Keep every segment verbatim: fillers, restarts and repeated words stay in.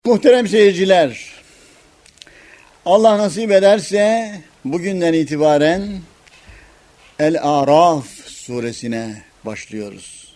Muhterem seyirciler, Allah nasip ederse bugünden itibaren El-Araf suresine başlıyoruz.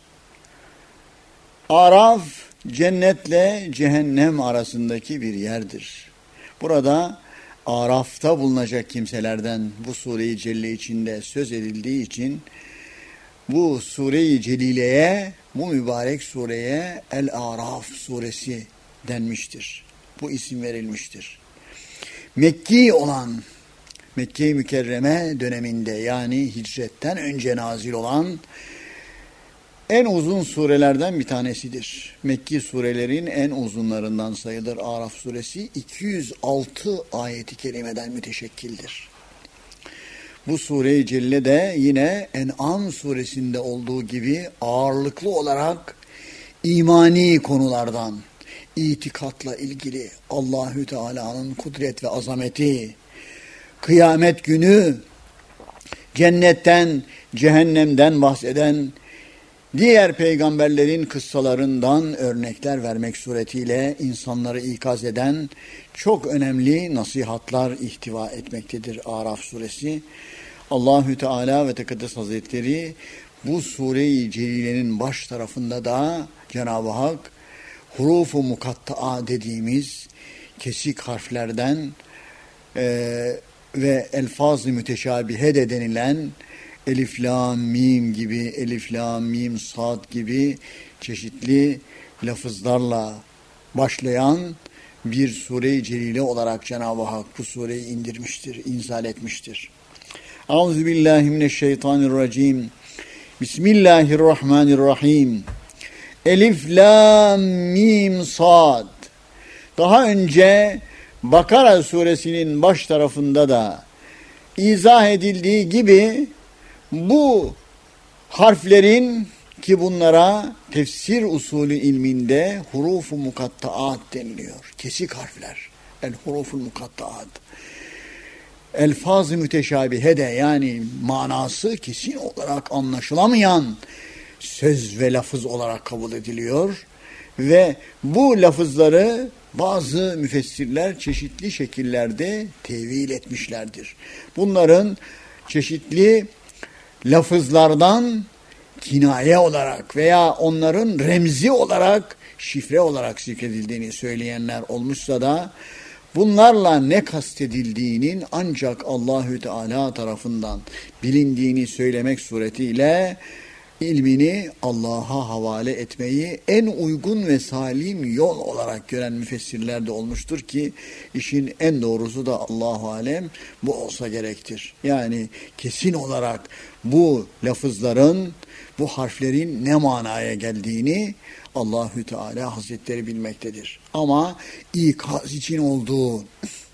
Araf, cennetle cehennem arasındaki bir yerdir. Burada Araf'ta bulunacak kimselerden bu sure-i celile içinde söz edildiği için bu sure-i celileye, bu mübarek sureye El-Araf suresi denmiştir. Bu isim verilmiştir. Mekki olan, Mekke-i Mükerreme döneminde yani hicretten önce nazil olan en uzun surelerden bir tanesidir. Mekki surelerin en uzunlarından sayılır. Araf suresi iki yüz altı ayeti kerimeden müteşekkildir. Bu sure-i celile de yine En'am suresinde olduğu gibi ağırlıklı olarak imani konulardan, itikatla ilgili Allahü Teala'nın kudret ve azameti, kıyamet günü, cennetten, cehennemden bahseden diğer peygamberlerin kıssalarından örnekler vermek suretiyle insanları ikaz eden çok önemli nasihatlar ihtiva etmektedir Araf suresi. Allahü Teala ve Tekaddes Hazretleri bu sure-i celilenin baş tarafında da Cenab-ı Hak huruf-u mukatta'a dediğimiz kesik harflerden e, ve elfaz-ı müteşabihe de denilen elif, lam, mim gibi, elif, lam, mim, sad gibi çeşitli lafızlarla başlayan bir sure-i celile olarak Cenab-ı Hak bu sureyi indirmiştir, inzal etmiştir. Euzubillahimineşşeytanirracim. Bismillahirrahmanirrahim. Elif, lam, mim, sad. Daha önce Bakara suresinin baş tarafında da izah edildiği gibi bu harflerin ki bunlara tefsir usulü ilminde huruf-u mukattaat deniliyor. Kesik harfler. El huruf-u mukattaat. Elfaz-ı müteşabihe de yani manası kesin olarak anlaşılamayan söz ve lafız olarak kabul ediliyor. Ve bu lafızları bazı müfessirler çeşitli şekillerde tevil etmişlerdir. Bunların çeşitli lafızlardan kinaye olarak veya onların remzi olarak, şifre olarak zikredildiğini söyleyenler olmuşsa da bunlarla ne kastedildiğinin ancak Allahü Teala tarafından bilindiğini söylemek suretiyle ilmini Allah'a havale etmeyi en uygun ve salim yol olarak gören müfessirler de olmuştur ki işin en doğrusu da Allahu alem bu olsa gerektir. Yani kesin olarak bu lafızların, bu harflerin ne manaya geldiğini Allahü Teala Hazretleri bilmektedir. Ama ikaz için olduğu,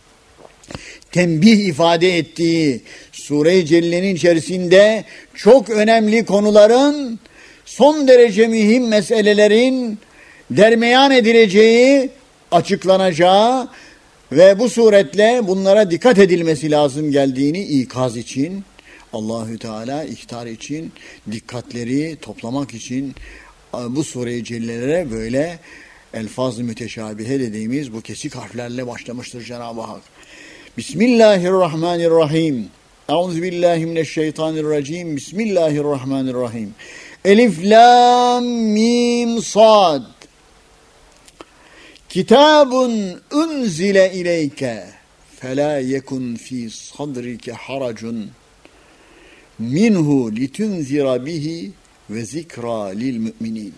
tembih ifade ettiği Sure-i Celile'nin içerisinde çok önemli konuların, son derece mühim meselelerin dermeyan edileceği, açıklanacağı ve bu suretle bunlara dikkat edilmesi lazım geldiğini ikaz için, Allahü Teala ihtar için, dikkatleri toplamak için bu Sure-i Celilelere böyle elfaz-ı müteşabihe dediğimiz bu kesik harflerle başlamıştır Cenab-ı Hak. Bismillahirrahmanirrahim. Euzubillahimineşşeytanirracim. Bismillahirrahmanirrahim. Elif, lam, mim, sad. Kitabun unzile ileyke felâ yekun fî sadrike haracun minhu litunzira bihi ve zikra lil müminin.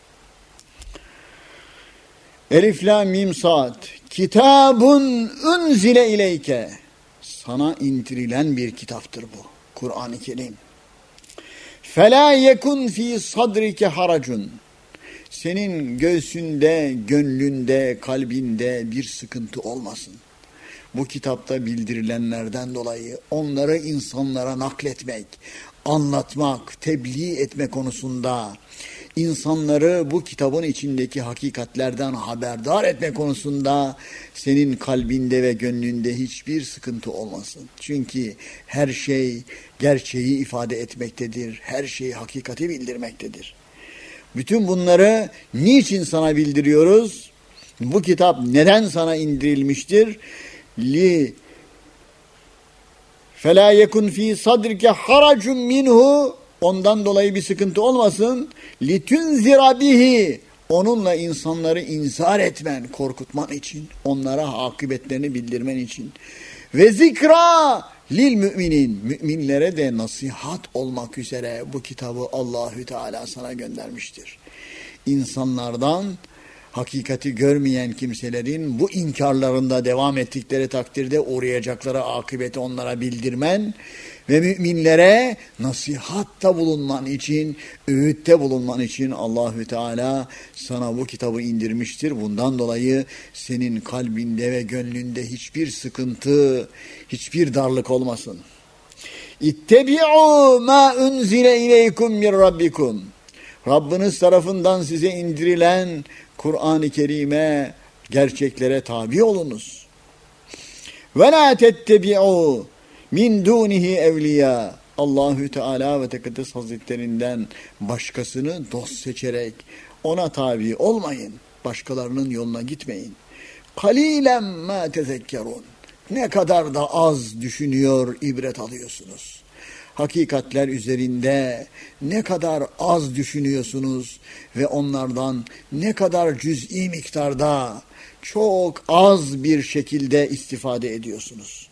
Elif, lam, mim, sad. Kitabun unzile ileyke. Sana indirilen bir kitaptır bu. Kur'an-ı Kerim. Felâ yekun fî sadrike haracun. Senin göğsünde, gönlünde, kalbinde bir sıkıntı olmasın. Bu kitapta bildirilenlerden dolayı onları insanlara nakletmek, anlatmak, tebliğ etme konusunda, insanları bu kitabın içindeki hakikatlerden haberdar etme konusunda senin kalbinde ve gönlünde hiçbir sıkıntı olmasın. Çünkü her şey gerçeği ifade etmektedir, her şey hakikati bildirmektedir. Bütün bunları niçin sana bildiriyoruz? Bu kitap neden sana indirilmiştir? Li فَلَا يَكُنْ ف۪ي صَدْرِكَ حَرَجٌ minhu, ondan dolayı bir sıkıntı olmasın. لِتُنْزِرَ bihi, onunla insanları inzar etmen, korkutman için, onlara akıbetlerini bildirmen için. Ve zikra lil müminin, müminlere de nasihat olmak üzere bu kitabı Allahü Teala sana göndermiştir. İnsanlardan hakikati görmeyen kimselerin bu inkarlarında devam ettikleri takdirde uğrayacakları akıbeti onlara bildirmen ve müminlere nasihatta bulunman için, öğütte bulunman için Allahü Teala sana bu kitabı indirmiştir. Bundan dolayı senin kalbinde ve gönlünde hiçbir sıkıntı, hiçbir darlık olmasın. İttebi'u ma unzile ileykum min rabbikum. Rabbiniz tarafından size indirilen Kur'an-ı Kerim'e, gerçeklere tabi olunuz. Ve la tettebi'u min dunihi evliya. Allahü Teala ve Tekaddes Hazretlerinden başkasını dost seçerek ona tabi olmayın. Başkalarının yoluna gitmeyin. Kalilen ma tezekkerun. Ne kadar da az düşünüyor, ibret alıyorsunuz. Hakikatler üzerinde ne kadar az düşünüyorsunuz ve onlardan ne kadar cüz'i miktarda, çok az bir şekilde istifade ediyorsunuz.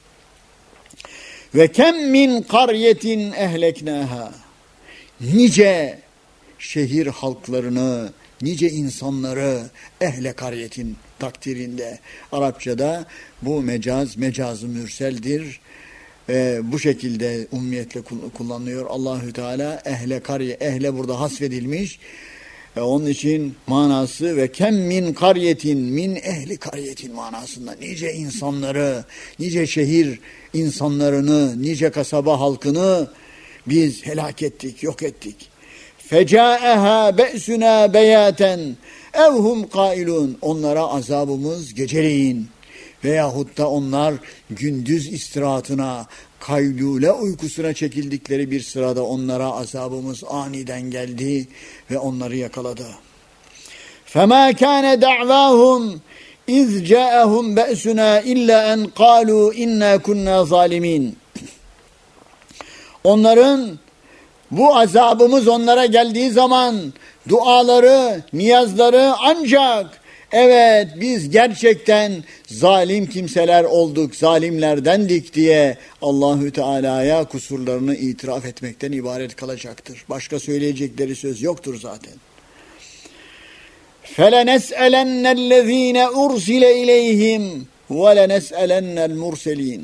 Ve kem min qaryetin ehleknaha. Nice şehir halklarını, nice insanları ehle karyetin takdirinde. Arapçada bu mecaz, mecaz-ı mürseldir. Ee, bu şekilde ummiyetle kullanılıyor. Allahü Teala ehle kariye, ehle burada hasfedilmiş. Ee, onun için manası ve kem min kariyetin, min ehli kariyetin manasında nice insanları, nice şehir insanlarını, nice kasaba halkını biz helak ettik, yok ettik. Feca'eha be'suna beyaten evhum kailun. Onlara azabımız geceleyin veyahut da onlar gündüz istirahatına, kaylule uykusuna çekildikleri bir sırada onlara azabımız aniden geldi ve onları yakaladı. فَمَا كَانَ دَعْوَاهُمْ اِذْ جَاءَهُمْ بَأْسُنَا اِلَّا اَنْ قَالُوا اِنَّا كُنَّا ظَالِمِينَ. Onların bu azabımız onlara geldiği zaman duaları, niyazları ancak evet biz gerçekten zalim kimseler olduk, zalimlerdendik diye Allahü Teala'ya kusurlarını itiraf etmekten ibaret kalacaktır. Başka söyleyecekleri söz yoktur zaten. فَلَنَسْأَلَنَّ الَّذ۪ينَ اُرْسِلَ اِلَيْهِمْ وَلَنَسْأَلَنَّ الْمُرْسَل۪ينَ.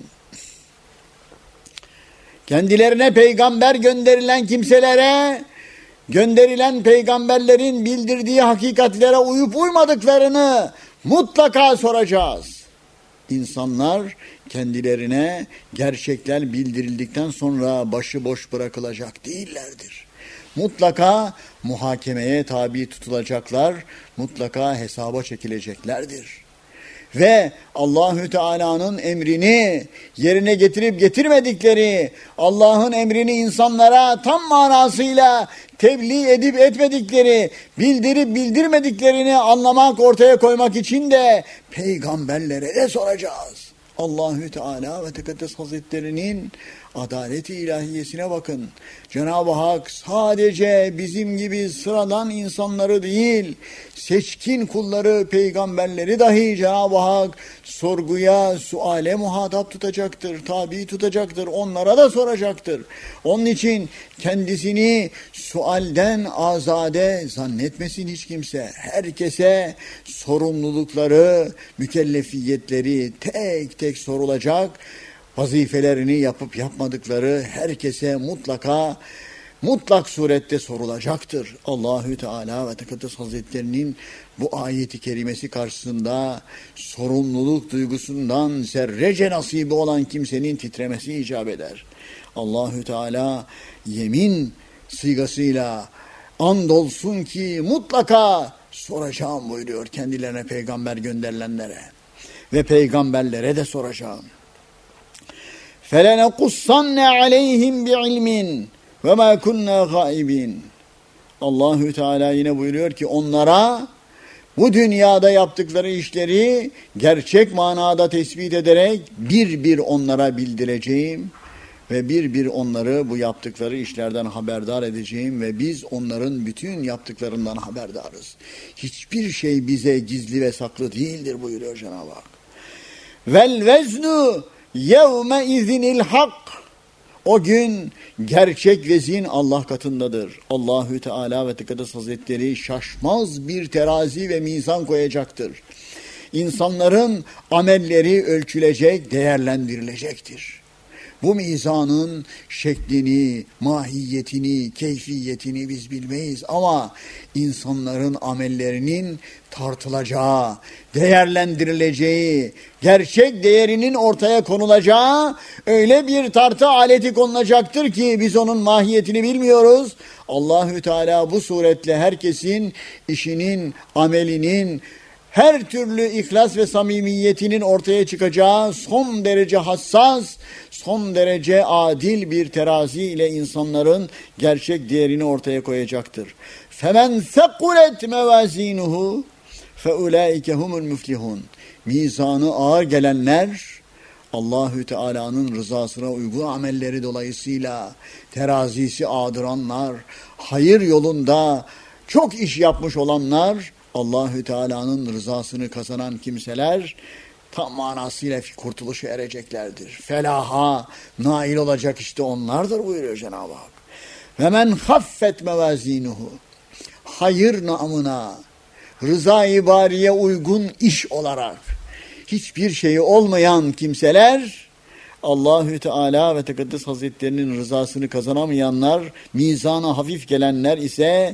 Kendilerine peygamber gönderilen kimselere, gönderilen peygamberlerin bildirdiği hakikatlere uyup uymadıklarını mutlaka soracağız. İnsanlar kendilerine gerçekler bildirildikten sonra başıboş bırakılacak değillerdir. Mutlaka muhakemeye tabi tutulacaklar, mutlaka hesaba çekileceklerdir. Ve Allahü Teala'nın emrini yerine getirip getirmedikleri, Allah'ın emrini insanlara tam manasıyla tebliğ edip etmedikleri, bildirip bildirmediklerini anlamak, ortaya koymak için de peygamberlere de soracağız. Allahü Teala ve Tekaddes Hazretleri'nin adalet-i ilahiyesine bakın. Cenab-ı Hak sadece bizim gibi sıradan insanları değil, seçkin kulları, peygamberleri dahi Cenab-ı Hak sorguya, suale muhatap tutacaktır, tabi tutacaktır, onlara da soracaktır. Onun için kendisini sualden azade zannetmesin hiç kimse. Herkese sorumlulukları, mükellefiyetleri tek tek sorulacak. Vazifelerini yapıp yapmadıkları herkese mutlaka mutlak surette sorulacaktır. Allahü Teala ve Tekaddes Hazretlerinin bu ayeti kerimesi karşısında sorumluluk duygusundan zerrece nasibi olan kimsenin titremesi icap eder. Allahü Teala yemin sigasıyla andolsun ki mutlaka soracağım buyuruyor kendilerine peygamber gönderilenlere ve peygamberlere de soracağım. فَلَنَقُصَّنَّ عَلَيْهِمْ بِعِلْمٍ وَمَا كُنَّا غَائِبِينَ. Allahü Teala yine buyuruyor ki onlara bu dünyada yaptıkları işleri gerçek manada tespit ederek bir bir onlara bildireceğim ve bir bir onları bu yaptıkları işlerden haberdar edeceğim ve biz onların bütün yaptıklarından haberdarız. Hiçbir şey bize gizli ve saklı değildir buyuruyor Cenab-ı Hak. Vel veznu yevme izinil hak. O gün gerçek vezin Allah katındadır. Allahü Teala ve Tekaddes Hazretleri şaşmaz bir terazi ve mizan koyacaktır. İnsanların amelleri ölçülecek, değerlendirilecektir. Bu mizanın şeklini, mahiyetini, keyfiyetini biz bilmeyiz ama insanların amellerinin tartılacağı, değerlendirileceği, gerçek değerinin ortaya konulacağı öyle bir tartı aleti konulacaktır ki biz onun mahiyetini bilmiyoruz. Allahü Teala bu suretle herkesin işinin, amelinin, her türlü ihlas ve samimiyetinin ortaya çıkacağı son derece hassas, son derece adil bir terazi ile insanların gerçek değerini ortaya koyacaktır. فَمَنْ ثَقُلَتْ مَوَازِينُهُ فَاُولَٰئِكَ هُمُ الْمُفْلِحُونَ. Mizanı ağır gelenler, Allahü Teala'nın rızasına uygun amelleri dolayısıyla terazisi ağdıranlar, hayır yolunda çok iş yapmış olanlar, Allahü Teala'nın rızasını kazanan kimseler tam manasıyla kurtuluşa ereceklerdir. Felaha nail olacak işte onlardır buyuruyor Cenab-ı Hak. Ve men haffet mevazinuhu. Hayır namına, rıza-i bariye uygun iş olarak hiçbir şeyi olmayan kimseler, Allahü Teala ve Tekaddes Hazretlerinin rızasını kazanamayanlar, mizana hafif gelenler ise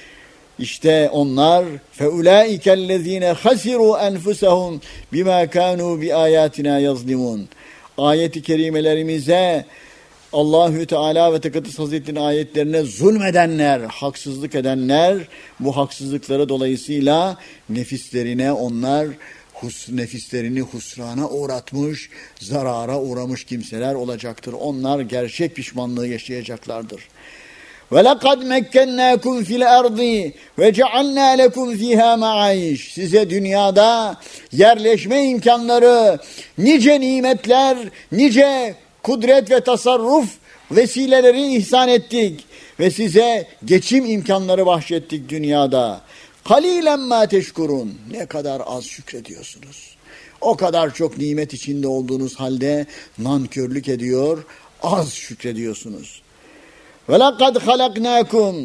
İşte onlar فَاُولَٰئِكَ الَّذ۪ينَ خَسِرُوا أَنْفُسَهُمْ بِمَا كَانُوا بِآيَاتِنَا يَظْلِمُونَ. Ayet-i kerimelerimize Allahü Teala ve Tekaddes Hazretleri'nin ayetlerine zulmedenler, haksızlık edenler, bu haksızlıkları dolayısıyla nefislerine onlar hus, nefislerini husrana uğratmış, zarara uğramış kimseler olacaktır. Onlar gerçek pişmanlığı yaşayacaklardır. وَلَقَدْ مَكَّنَّاكُمْ فِي الْأَرْضِ وَجَعَلْنَا لَكُمْ فِيهَا مَعَيِشٍ. Size dünyada yerleşme imkanları, nice nimetler, nice kudret ve tasarruf vesileleri ihsan ettik ve size geçim imkanları bahşettik dünyada. قَلِيلًا مَا تَشْكُرُونَ. Ne kadar az şükrediyorsunuz. O kadar çok nimet içinde olduğunuz halde nankörlük ediyor, az şükrediyorsunuz. وَلَقَدْ خَلَقْنَاكُمْ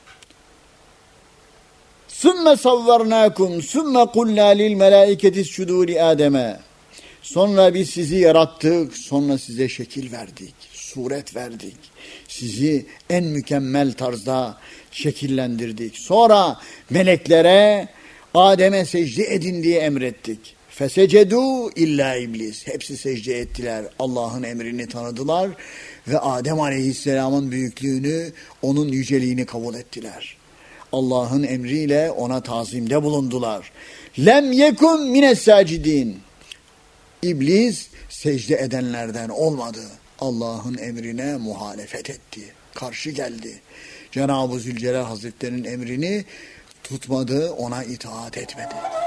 ثُمَّ صَوَّرْنَاكُمْ ثُمَّ قُلْنَا لِلْمَلَائِكَةِ اسْجُدُوا لِآدَمَ. Sonra biz sizi yarattık, sonra size şekil verdik, suret verdik. Sizi en mükemmel tarzda şekillendirdik. Sonra meleklere Adem'e secde edin diye emrettik. Fesecedu illa iblis. Hepsi secde ettiler. Allah'ın emrini tanıdılar ve Adem Aleyhisselam'ın büyüklüğünü, onun yüceliğini kabul ettiler. Allah'ın emriyle ona tazimde bulundular. Lem yekun mines sacidin. İblis secde edenlerden olmadı. Allah'ın emrine muhalefet etti. Karşı geldi. Cenab-ı Zülcelal Hazretleri'nin emrini tutmadı, ona itaat etmedi.